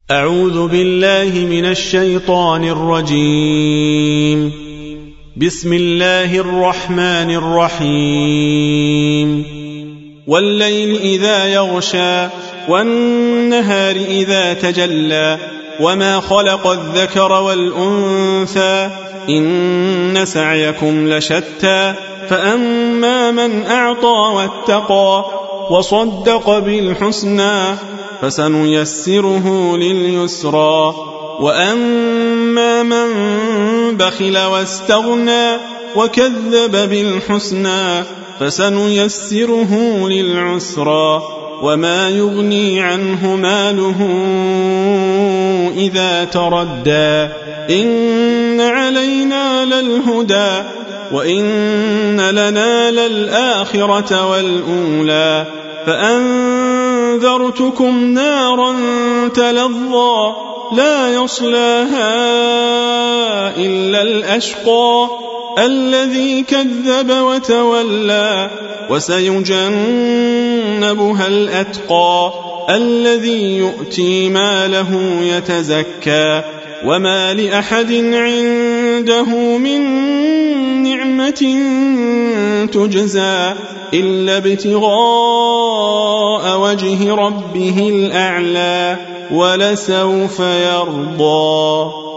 أعوذ بالله من الشيطان الرجيم. بسم الله الرحمن الرحيم. والليل إذا يغشى والنهار إذا تجلى وما خلق الذكر والأنثى إن سعيكم لشتى فأما من أعطى واتقى وصدق بالحسنى فسنيسره لليسرى وأما من بخل واستغنى وكذب بالحسنى فسنيسره للعسرى وما يغني عنه ماله إذا تردى إن علينا للهدى وإن لنا للآخرة والأولى فأنذرتكم نارا تلظى لا يصلاها إلا الأشقى الذي كذب وتولى وسيجنبها الأتقى الذي يؤتي ماله يتزكى وما لأحد عنده من نعمة تجزى إلا ابتغاء وجه ربه الأعلى ولسوف يرضى.